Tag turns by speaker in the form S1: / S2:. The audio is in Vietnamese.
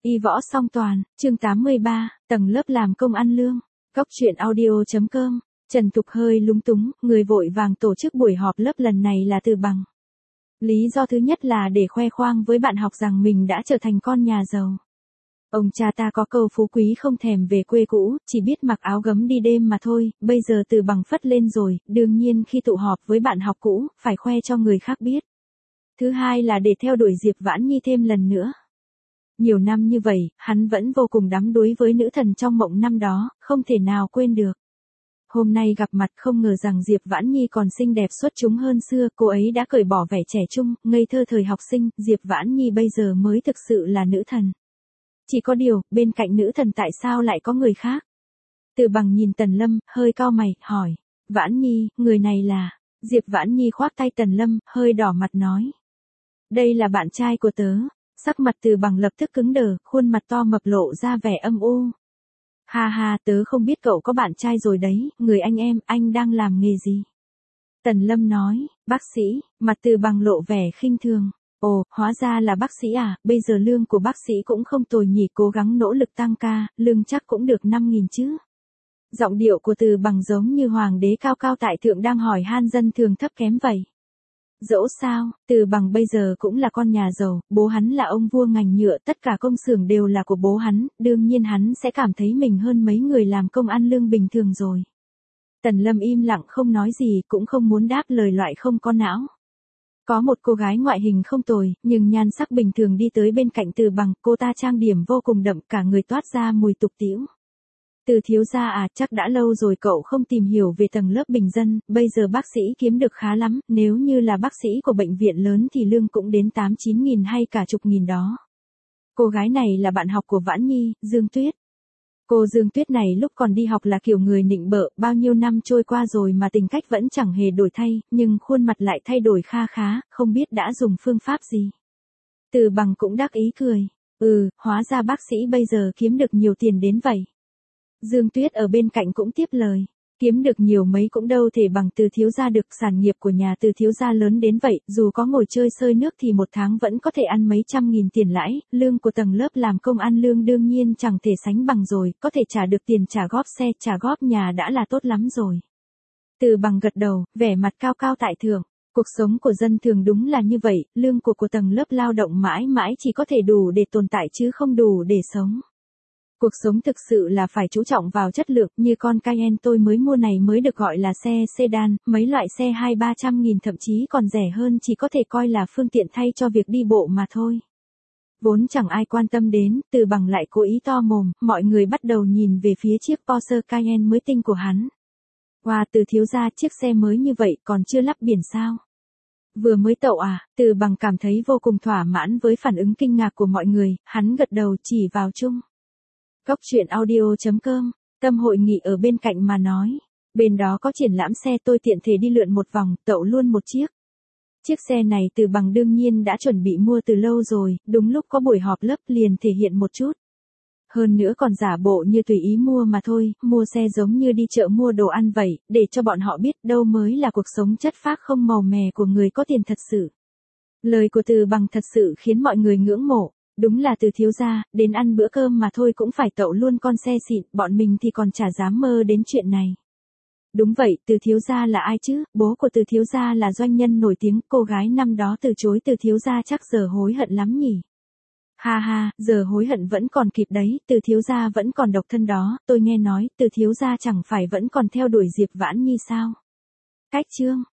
S1: Y võ song toàn, chương 83, tầng lớp làm công ăn lương. Góc truyện audio.com. Trần Thục hơi lúng túng, người vội vàng tổ chức buổi họp lớp lần này là Từ Bằng. Lý do thứ nhất là để khoe khoang với bạn học rằng mình đã trở thành con nhà giàu. Ông cha ta có câu phú quý không thèm về quê cũ, chỉ biết mặc áo gấm đi đêm mà thôi, bây giờ Từ Bằng phất lên rồi, đương nhiên khi tụ họp với bạn học cũ, phải khoe cho người khác biết. Thứ hai là để theo đuổi Diệp Vãn Nhi thêm lần nữa. Nhiều năm như vậy, hắn vẫn vô cùng đắm đuối với nữ thần trong mộng năm đó, không thể nào quên được. Hôm nay gặp mặt không ngờ rằng Diệp Vãn Nhi còn xinh đẹp xuất chúng hơn xưa, cô ấy đã cởi bỏ vẻ trẻ trung, ngây thơ thời học sinh, Diệp Vãn Nhi bây giờ mới thực sự là nữ thần. Chỉ có điều, bên cạnh nữ thần tại sao lại có người khác? Từ Bằng nhìn Tần Lâm, hơi cau mày, hỏi, Vãn Nhi, người này là... Diệp Vãn Nhi khoác tay Tần Lâm, hơi đỏ mặt nói. Đây là bạn trai của tớ. Sắc mặt Từ Bằng lập tức cứng đờ, khuôn mặt to mập lộ ra vẻ âm u. Ha ha, tớ không biết cậu có bạn trai rồi đấy, người anh em, anh đang làm nghề gì? Tần Lâm nói, bác sĩ, mặt Từ Bằng lộ vẻ khinh thường. Ồ, hóa ra là bác sĩ à, bây giờ lương của bác sĩ cũng không tồi nhỉ, cố gắng nỗ lực tăng ca, lương chắc cũng được 5.000 chứ. Giọng điệu của Từ Bằng giống như hoàng đế cao cao tại thượng đang hỏi han dân thường thấp kém vậy. Dẫu sao, Từ Bằng bây giờ cũng là con nhà giàu, bố hắn là ông vua ngành nhựa, tất cả công xưởng đều là của bố hắn, đương nhiên hắn sẽ cảm thấy mình hơn mấy người làm công ăn lương bình thường rồi. Tần Lâm im lặng không nói gì, cũng không muốn đáp lời loại không có não. Có một cô gái ngoại hình không tồi, nhưng nhan sắc bình thường đi tới bên cạnh Từ Bằng, cô ta trang điểm vô cùng đậm, cả người toát ra mùi tục tĩu. Từ thiếu gia à, chắc đã lâu rồi cậu không tìm hiểu về tầng lớp bình dân, bây giờ bác sĩ kiếm được khá lắm, nếu như là bác sĩ của bệnh viện lớn thì lương cũng đến 8-9 nghìn hay cả chục nghìn đó. Cô gái này là bạn học của Vãn Nhi, Dương Tuyết. Cô Dương Tuyết này lúc còn đi học là kiểu người nịnh bợ, bao nhiêu năm trôi qua rồi mà tính cách vẫn chẳng hề đổi thay, nhưng khuôn mặt lại thay đổi kha khá, không biết đã dùng phương pháp gì. Từ Bằng cũng đắc ý cười, hóa ra bác sĩ bây giờ kiếm được nhiều tiền đến vậy. Dương Tuyết ở bên cạnh cũng tiếp lời, kiếm được nhiều mấy cũng đâu thể bằng Từ thiếu gia được, sản nghiệp của nhà Từ thiếu gia lớn đến vậy, dù có ngồi chơi sơi nước thì một tháng vẫn có thể ăn mấy trăm nghìn tiền lãi, lương của tầng lớp làm công ăn lương đương nhiên chẳng thể sánh bằng rồi, có thể trả được tiền trả góp xe, trả góp nhà đã là tốt lắm rồi. Từ Bằng gật đầu, vẻ mặt cao cao tại thượng. Cuộc sống của dân thường đúng là như vậy, lương của tầng lớp lao động mãi mãi chỉ có thể đủ để tồn tại chứ không đủ để sống. Cuộc sống thực sự là phải chú trọng vào chất lượng, như con Cayenne tôi mới mua này mới được gọi là xe sedan, mấy loại xe 200-300 nghìn thậm chí còn rẻ hơn chỉ có thể coi là phương tiện thay cho việc đi bộ mà thôi. Vốn chẳng ai quan tâm đến, Từ Bằng lại cố ý to mồm, mọi người bắt đầu nhìn về phía chiếc Porsche Cayenne mới tinh của hắn. Wow, Từ thiếu gia, chiếc xe mới như vậy còn chưa lắp biển sao? Vừa mới tậu à? Từ Bằng cảm thấy vô cùng thỏa mãn với phản ứng kinh ngạc của mọi người, hắn gật đầu chỉ vào chung. Góc truyện audio.com, Tâm hội nghị ở bên cạnh mà nói. Bên đó có triển lãm xe, tôi tiện thể đi lượn một vòng, tậu luôn một chiếc. Chiếc xe này Từ Bằng đương nhiên đã chuẩn bị mua từ lâu rồi, đúng lúc có buổi họp lớp liền thể hiện một chút. Hơn nữa còn giả bộ như tùy ý mua mà thôi, mua xe giống như đi chợ mua đồ ăn vậy, để cho bọn họ biết đâu mới là cuộc sống chất phác không màu mè của người có tiền thật sự. Lời của Từ Bằng thật sự khiến mọi người ngưỡng mộ. Đúng là Từ thiếu gia, đến ăn bữa cơm mà thôi cũng phải tậu luôn con xe xịn, bọn mình thì còn chả dám mơ đến chuyện này. Đúng vậy, Từ thiếu gia là ai chứ? Bố của Từ thiếu gia là doanh nhân nổi tiếng, cô gái năm đó từ chối Từ thiếu gia chắc giờ hối hận lắm nhỉ. Ha ha, giờ hối hận vẫn còn kịp đấy, Từ thiếu gia vẫn còn độc thân đó, tôi nghe nói, Từ thiếu gia chẳng phải vẫn còn theo đuổi Diệp Vãn Nhi sao? Cách chương